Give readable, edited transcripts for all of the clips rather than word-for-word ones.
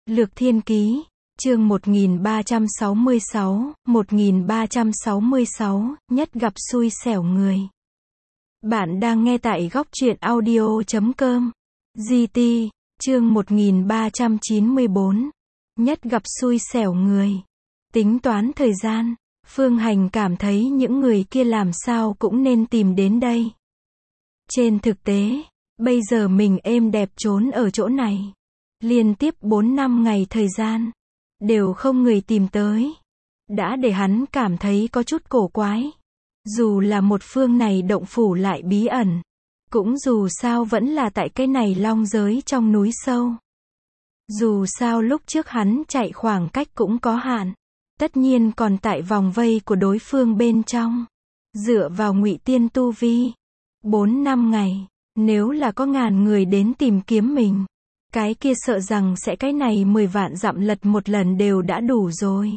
Lược Thiên Ký, chương 1366, nhất gặp xui xẻo người. Bạn đang nghe tại góc truyện audio.com. GT, chương 1394, nhất gặp xui xẻo người. Tính toán thời gian, Phương Hành cảm thấy những người kia làm sao cũng nên tìm đến đây. Trên thực tế, bây giờ mình êm đẹp trốn ở chỗ này. Liên tiếp 4-5 ngày thời gian, đều không người tìm tới. Đã để hắn cảm thấy có chút cổ quái. Dù là một phương này động phủ lại bí ẩn. Cũng dù sao vẫn là tại cái này long giới trong núi sâu. Dù sao lúc trước hắn chạy khoảng cách cũng có hạn. Tất nhiên còn tại vòng vây của đối phương bên trong. Dựa vào ngụy tiên tu vi. 4-5 ngày, nếu là có ngàn người đến tìm kiếm mình. Cái kia sợ rằng sẽ cái này 10 vạn dặm lật một lần đều đã đủ rồi.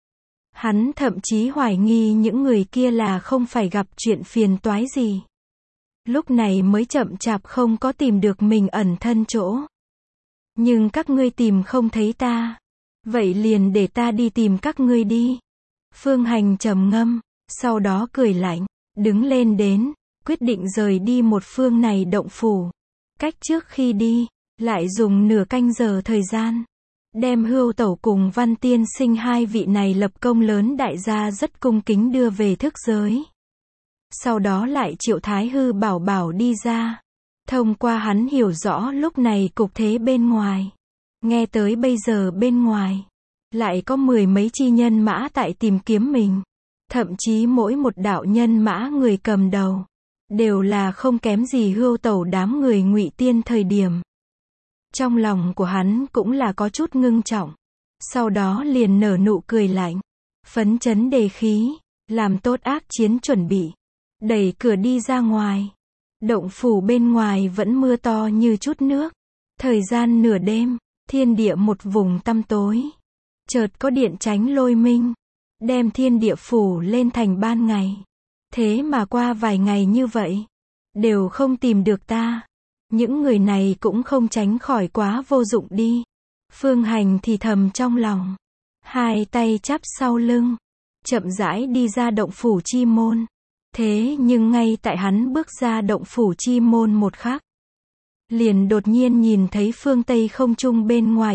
Hắn thậm chí hoài nghi những người kia là không phải gặp chuyện phiền toái gì. Lúc này mới chậm chạp không có tìm được mình ẩn thân chỗ. Nhưng các ngươi tìm không thấy ta. Vậy liền để ta đi tìm các ngươi đi. Phương Hành trầm ngâm, sau đó cười lạnh, đứng lên đến, quyết định rời đi một phương này động phủ. Cách trước khi đi, lại dùng nửa canh giờ thời gian, đem Hưu Tẩu cùng Văn Tiên Sinh hai vị này lập công lớn đại gia rất cung kính đưa về thức giới. Sau đó lại triệu Thái Hư Bảo Bảo đi ra. Thông qua hắn hiểu rõ lúc này cục thế bên ngoài. Nghe tới bây giờ bên ngoài, lại có 10 mấy chi nhân mã tại tìm kiếm mình. Thậm chí mỗi một đạo nhân mã người cầm đầu, đều là không kém gì Hưu Tẩu đám người ngụy tiên thời điểm. Trong lòng của hắn cũng là có chút ngưng trọng. Sau đó liền nở nụ cười lạnh. Phấn chấn đề khí. Làm tốt ác chiến chuẩn bị. Đẩy cửa đi ra ngoài. Động phủ bên ngoài vẫn mưa to như chút nước. Thời gian nửa đêm. Thiên địa một vùng tăm tối. Chợt có điện chánh lôi minh. Đem thiên địa phủ lên thành ban ngày. Thế mà qua vài ngày như vậy. Đều không tìm được ta. Những người này cũng không tránh khỏi quá vô dụng đi. Phương Hành thì thầm trong lòng. Hai tay chắp sau lưng. Chậm rãi đi ra động phủ chi môn. Thế nhưng ngay tại hắn bước ra động phủ chi môn một khắc. Liền đột nhiên nhìn thấy phương Tây không trung bên ngoài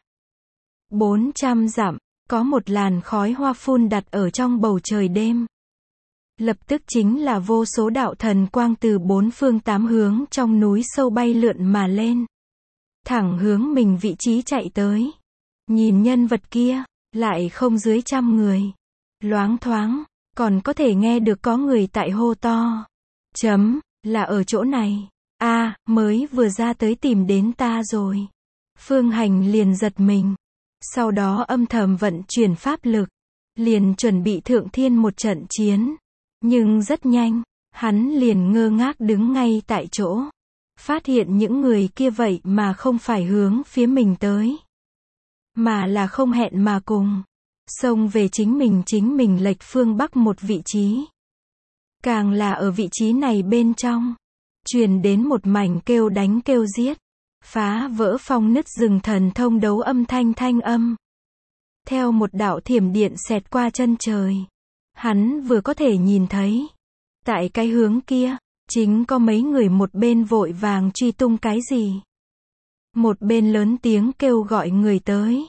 400 dặm. Có một làn khói hoa phun đặt ở trong bầu trời đêm. Lập tức chính là vô số đạo thần quang từ 4 phương 8 hướng trong núi sâu bay lượn mà lên. Thẳng hướng mình vị trí chạy tới. Nhìn nhân vật kia, lại không dưới 100 người. Loáng thoáng, còn có thể nghe được có người tại hô to. Là ở chỗ này. Mới vừa ra tới tìm đến ta rồi. Phương Hành liền giật mình. Sau đó âm thầm vận chuyển pháp lực. Liền chuẩn bị thượng thiên một trận chiến. Nhưng rất nhanh, hắn liền ngơ ngác đứng ngay tại chỗ. Phát hiện những người kia vậy mà không phải hướng phía mình tới. Mà là không hẹn mà cùng. Xông về chính mình lệch phương bắc một vị trí. Càng là ở vị trí này bên trong. Truyền đến một mảnh kêu đánh kêu giết. Phá vỡ phong nứt rừng thần thông đấu âm thanh âm. Theo một đạo thiểm điện xẹt qua chân trời. Hắn vừa có thể nhìn thấy. Tại cái hướng kia, chính có mấy người một bên vội vàng truy tung cái gì. Một bên lớn tiếng kêu gọi người tới.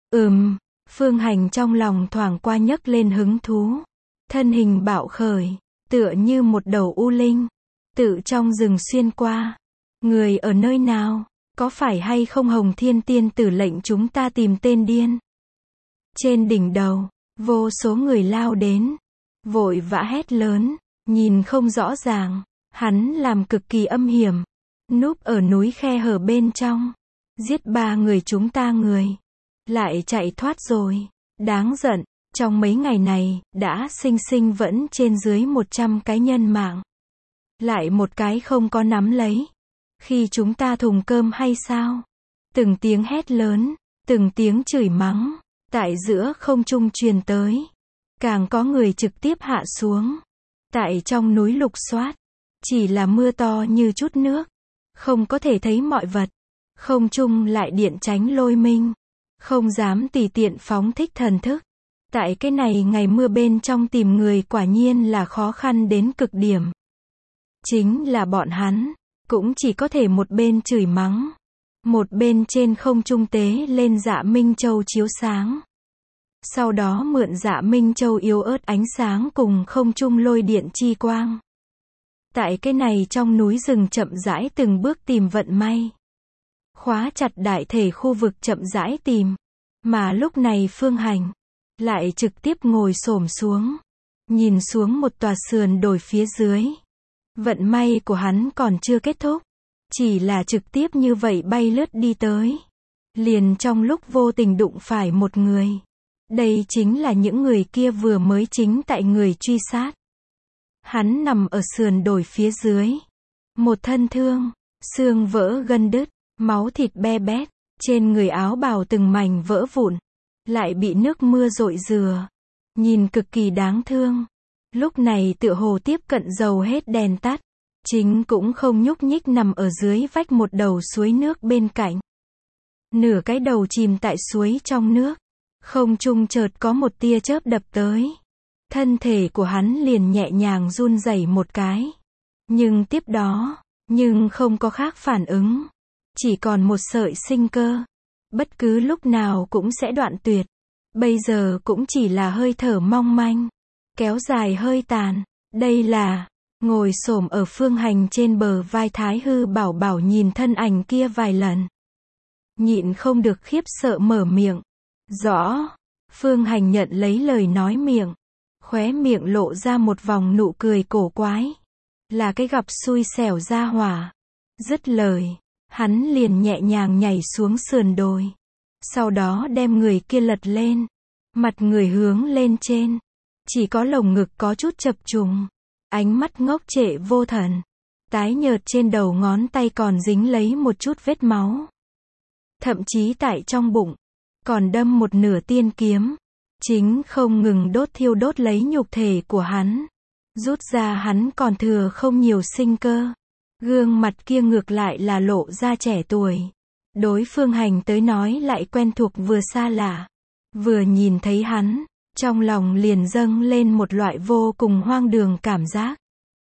Phương Hành trong lòng thoảng qua nhấc lên hứng thú. Thân hình bạo khởi, tựa như một đầu u linh. Tự trong rừng xuyên qua. Người ở nơi nào, có phải hay không Hồng Thiên Tiên Tử lệnh chúng ta tìm tên điên. Trên đỉnh đầu, vô số người lao đến. Vội vã hét lớn, nhìn không rõ ràng. Hắn làm cực kỳ âm hiểm. Núp ở núi khe hở bên trong. Giết 3 người chúng ta người. Lại chạy thoát rồi. Đáng giận, trong mấy ngày này, đã sinh vẫn trên dưới 100 cái nhân mạng. Lại một cái không có nắm lấy. Khi chúng ta thùng cơm hay sao? Từng tiếng hét lớn, từng tiếng chửi mắng. Tại giữa không trung truyền tới. Càng có người trực tiếp hạ xuống. Tại trong núi lục soát. Chỉ là mưa to như chút nước. Không có thể thấy mọi vật. Không trung lại điện chánh lôi minh. không dám tùy tiện phóng thích thần thức. Tại cái này ngày mưa bên trong tìm người quả nhiên là khó khăn đến cực điểm. Chính là bọn hắn, cũng chỉ có thể một bên chửi mắng, một bên trên không trung tế lên Dạ Minh Châu chiếu sáng. Sau đó mượn Dạ Minh Châu yếu ớt ánh sáng cùng không trung lôi điện chi quang. Tại cái này trong núi rừng chậm rãi từng bước tìm vận may. Khóa chặt đại thể khu vực chậm rãi tìm. Mà lúc này Phương Hành lại trực tiếp ngồi xổm xuống, nhìn xuống một tòa sườn đồi phía dưới. Vận may của hắn còn chưa kết thúc, chỉ là trực tiếp như vậy bay lướt đi tới. Liền trong lúc vô tình đụng phải một người. Đây chính là những người kia vừa mới chính tại người truy sát. Hắn nằm ở sườn đồi phía dưới. Một thân thương, xương vỡ gân đứt, máu thịt be bét, trên người áo bào từng mảnh vỡ vụn, lại bị nước mưa rội rửa. Nhìn cực kỳ đáng thương. Lúc này tựa hồ tiếp cận dầu hết đèn tắt. Chính cũng không nhúc nhích nằm ở dưới vách một đầu suối nước bên cạnh. Nửa cái đầu chìm tại suối trong nước. Không trung chợt có một tia chớp đập tới. Thân thể của hắn liền nhẹ nhàng run rẩy một cái. Nhưng tiếp đó, không có khác phản ứng. Chỉ còn một sợi sinh cơ. Bất cứ lúc nào cũng sẽ đoạn tuyệt. Bây giờ cũng chỉ là hơi thở mong manh. Kéo dài hơi tàn. Đây là, ngồi xổm ở Phương Hành trên bờ vai Thái Hư Bảo Bảo nhìn thân ảnh kia vài lần. Nhịn không được khiếp sợ mở miệng. Rõ. Phương Hành nhận lấy lời nói miệng. Khóe miệng lộ ra một vòng nụ cười cổ quái. Là cái gặp xui xẻo gia hỏa. Dứt lời, hắn liền nhẹ nhàng nhảy xuống sườn đồi. Sau đó đem người kia lật lên. Mặt người hướng lên trên. Chỉ có lồng ngực có chút chập trùng. Ánh mắt ngốc trệ vô thần. Tái nhợt trên đầu ngón tay còn dính lấy một chút vết máu. Thậm chí tại trong bụng, còn đâm một nửa tiên kiếm. Chính không ngừng thiêu đốt lấy nhục thể của hắn. Rút ra hắn còn thừa không nhiều sinh cơ. Gương mặt kia ngược lại là lộ ra trẻ tuổi. Đối Phương Hành tới nói lại quen thuộc vừa xa lạ. Vừa nhìn thấy hắn, trong lòng liền dâng lên một loại vô cùng hoang đường cảm giác.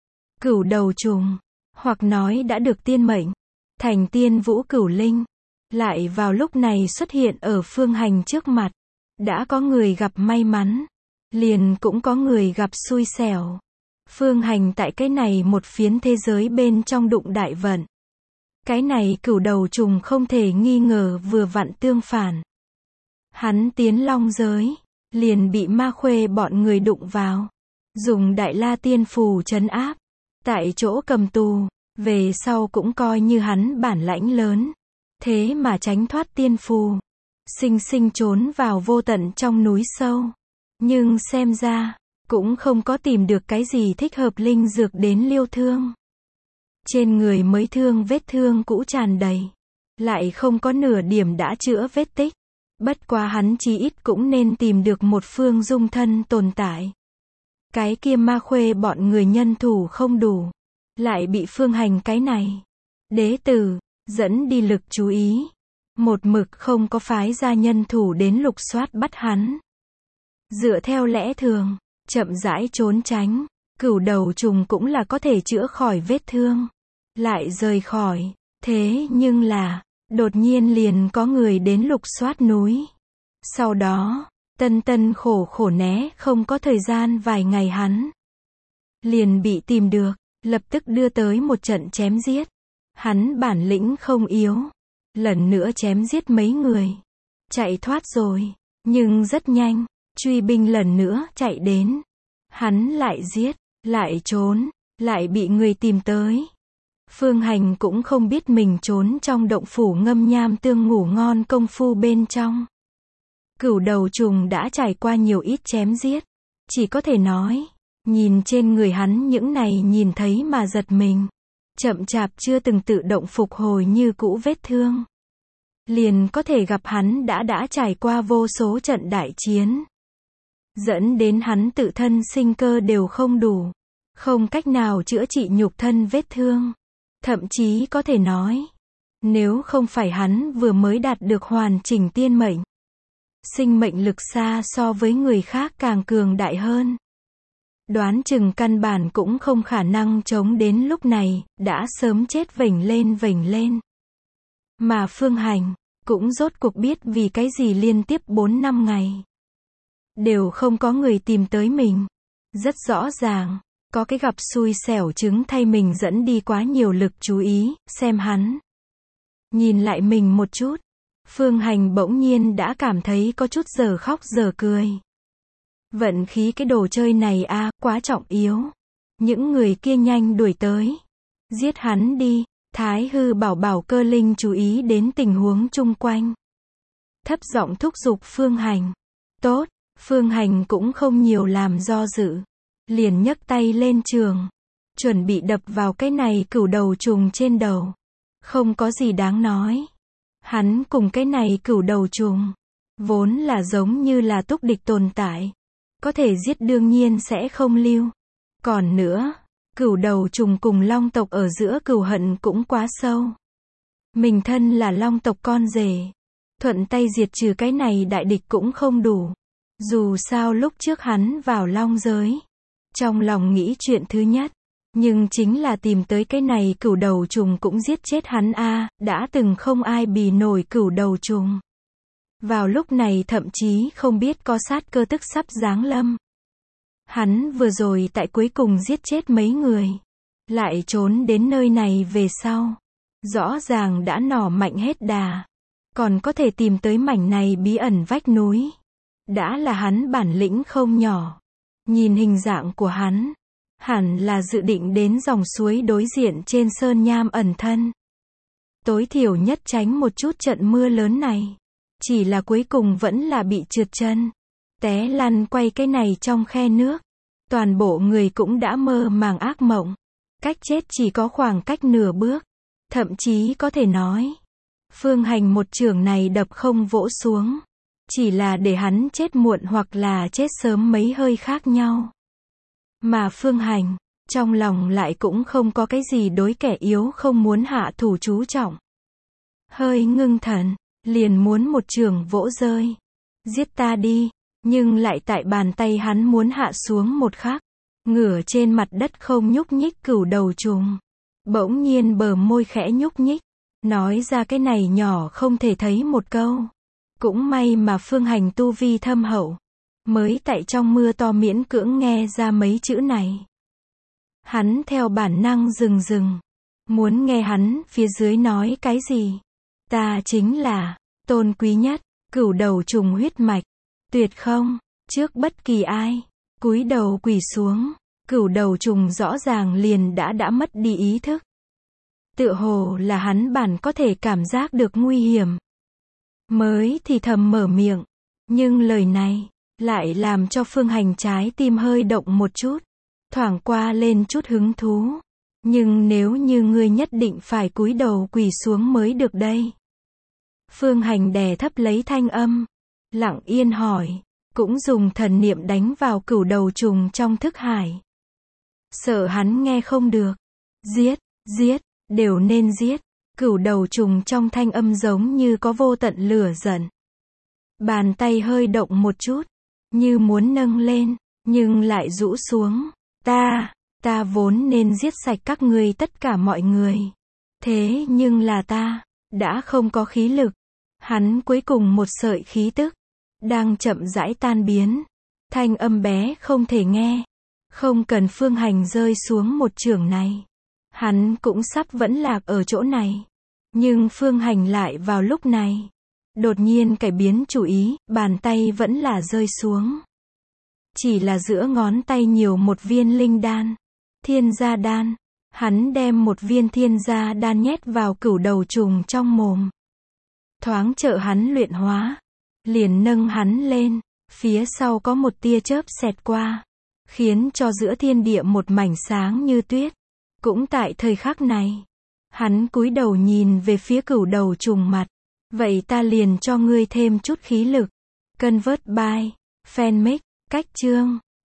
Cửu đầu trùng, hoặc nói đã được tiên mệnh, thành tiên vũ cửu linh, lại vào lúc này xuất hiện ở Phương Hành trước mặt. Đã có người gặp may mắn, liền cũng có người gặp xui xẻo. Phương Hành tại cái này một phiến thế giới bên trong đụng đại vận. Cái này cửu đầu trùng không thể nghi ngờ vừa vặn tương phản. Hắn tiến long giới, liền bị ma khuê bọn người đụng vào. Dùng đại la tiên phù trấn áp. Tại chỗ cầm tù, về sau cũng coi như hắn bản lãnh lớn. Thế mà tránh thoát tiên phù. Sinh sinh trốn vào vô tận trong núi sâu. Nhưng xem ra, cũng không có tìm được cái gì thích hợp linh dược đến liêu thương. Trên người mới thương vết thương cũ tràn đầy. Lại không có nửa điểm đã chữa vết tích. Bất quá hắn chí ít cũng nên tìm được một phương dung thân tồn tại. Cái kia ma khuê bọn người nhân thủ không đủ. Lại bị Phương Hành cái này đế tử dẫn đi lực chú ý. Một mực không có phái ra nhân thủ đến lục soát bắt hắn. Dựa theo lẽ thường, chậm rãi trốn tránh, cửu đầu trùng cũng là có thể chữa khỏi vết thương. Lại rời khỏi. Thế nhưng là, đột nhiên liền có người đến lục soát núi. Sau đó, tân khổ khổ né không có thời gian vài ngày hắn. Liền bị tìm được, lập tức đưa tới một trận chém giết. Hắn bản lĩnh không yếu. Lần nữa chém giết mấy người. Chạy thoát rồi. Nhưng rất nhanh, truy binh lần nữa chạy đến. Hắn lại giết, lại trốn, lại bị người tìm tới. Phương Hành cũng không biết mình trốn trong động phủ ngâm nham tương ngủ ngon công phu bên trong. Cửu đầu trùng đã trải qua nhiều ít chém giết. Chỉ có thể nói, nhìn trên người hắn những này nhìn thấy mà giật mình. Chậm chạp chưa từng tự động phục hồi như cũ vết thương. Liền có thể gặp hắn đã trải qua vô số trận đại chiến. Dẫn đến hắn tự thân sinh cơ đều không đủ. Không cách nào chữa trị nhục thân vết thương. Thậm chí có thể nói, nếu không phải hắn vừa mới đạt được hoàn chỉnh tiên mệnh, sinh mệnh lực xa so với người khác càng cường đại hơn. Đoán chừng căn bản cũng không khả năng chống đến lúc này, đã sớm chết vểnh lên. Mà Phương Hành, cũng rốt cuộc biết vì cái gì liên tiếp 4 năm ngày. Đều không có người tìm tới mình. Rất rõ ràng, có cái gặp xui xẻo chứng thay mình dẫn đi quá nhiều lực chú ý, xem hắn. Nhìn lại mình một chút, Phương Hành bỗng nhiên đã cảm thấy có chút giờ khóc giờ cười. Vận khí cái đồ chơi này quá trọng yếu. Những người kia nhanh đuổi tới. Giết hắn đi. Thái hư bảo Cơ Linh chú ý đến tình huống chung quanh. Thấp giọng thúc giục Phương Hành. Tốt, Phương Hành cũng không nhiều làm do dự. Liền nhấc tay lên trường. Chuẩn bị đập vào cái này cửu đầu trùng trên đầu. Không có gì đáng nói. Hắn cùng cái này cửu đầu trùng. Vốn là giống như là túc địch tồn tại. Có thể giết đương nhiên sẽ không lưu. Còn nữa, cửu đầu trùng cùng long tộc ở giữa cửu hận cũng quá sâu. Mình thân là long tộc con rể. Thuận tay diệt trừ cái này đại địch cũng không đủ. Dù sao lúc trước hắn vào long giới. Trong lòng nghĩ chuyện thứ nhất. Nhưng chính là tìm tới cái này cửu đầu trùng cũng giết chết hắn đã từng không ai bì nổi cửu đầu trùng. Vào lúc này thậm chí không biết có sát cơ tức sắp giáng lâm. Hắn vừa rồi tại cuối cùng giết chết mấy người. Lại trốn đến nơi này về sau. Rõ ràng đã nỏ mạnh hết đà. Còn có thể tìm tới mảnh này bí ẩn vách núi. Đã là hắn bản lĩnh không nhỏ. Nhìn hình dạng của hắn. Hẳn là dự định đến dòng suối đối diện trên sơn nham ẩn thân. Tối thiểu nhất tránh một chút trận mưa lớn này. Chỉ là cuối cùng vẫn là bị trượt chân. Té lăn quay cái này trong khe nước. Toàn bộ người cũng đã mơ màng ác mộng. Cách chết chỉ có khoảng cách nửa bước. Thậm chí có thể nói. Phương Hành một chưởng này đập không vỗ xuống. Chỉ là để hắn chết muộn hoặc là chết sớm mấy hơi khác nhau. Mà Phương Hành, trong lòng lại cũng không có cái gì đối kẻ yếu không muốn hạ thủ chú trọng. Hơi ngưng thần, liền muốn một chưởng vỗ rơi. Giết ta đi, nhưng lại tại bàn tay hắn muốn hạ xuống một khắc. Ngửa trên mặt đất không nhúc nhích cửu đầu trùng. Bỗng nhiên bờ môi khẽ nhúc nhích. Nói ra cái này nhỏ không thể thấy một câu. Cũng may mà Phương Hành tu vi thâm hậu. Mới tại trong mưa to miễn cưỡng nghe ra mấy chữ này. Hắn theo bản năng dừng. Muốn nghe hắn phía dưới nói cái gì. Ta chính là tôn quý nhất, cửu đầu trùng huyết mạch. Tuyệt không, trước bất kỳ ai. Cúi đầu quỳ xuống. Cửu đầu trùng rõ ràng liền đã mất đi ý thức. Tựa hồ là hắn bản có thể cảm giác được nguy hiểm. Mới thì thầm mở miệng. Nhưng lời này lại làm cho Phương Hành trái tim hơi động một chút. Thoảng qua lên chút hứng thú. Nhưng nếu như ngươi nhất định phải cúi đầu quỳ xuống mới được đây. Phương Hành đè thấp lấy thanh âm. Lặng yên hỏi. Cũng dùng thần niệm đánh vào cửu đầu trùng trong thức hải. Sợ hắn nghe không được. Giết, đều nên giết. Cửu đầu trùng trong thanh âm giống như có vô tận lửa giận. Bàn tay hơi động một chút. Như muốn nâng lên, nhưng lại rũ xuống. Ta vốn nên giết sạch các ngươi tất cả mọi người. Thế nhưng là ta đã không có khí lực. Hắn cuối cùng một sợi khí tức đang chậm rãi tan biến. Thanh âm bé không thể nghe. Không cần Phương Hành rơi xuống một chưởng này. Hắn cũng sắp vẫn lạc ở chỗ này. Nhưng Phương Hành lại vào lúc này đột nhiên cải biến chủ ý, bàn tay vẫn là rơi xuống. Chỉ là giữa ngón tay nhiều một viên linh đan. Thiên gia đan. Hắn đem một viên thiên gia đan nhét vào cửu đầu trùng trong mồm. Thoáng trợ hắn luyện hóa. Liền nâng hắn lên. Phía sau có một tia chớp xẹt qua. Khiến cho giữa thiên địa một mảnh sáng như tuyết. Cũng tại thời khắc này. Hắn cúi đầu nhìn về phía cửu đầu trùng mặt. Vậy ta liền cho ngươi thêm chút khí lực. Convert by Fanmix, cách chương.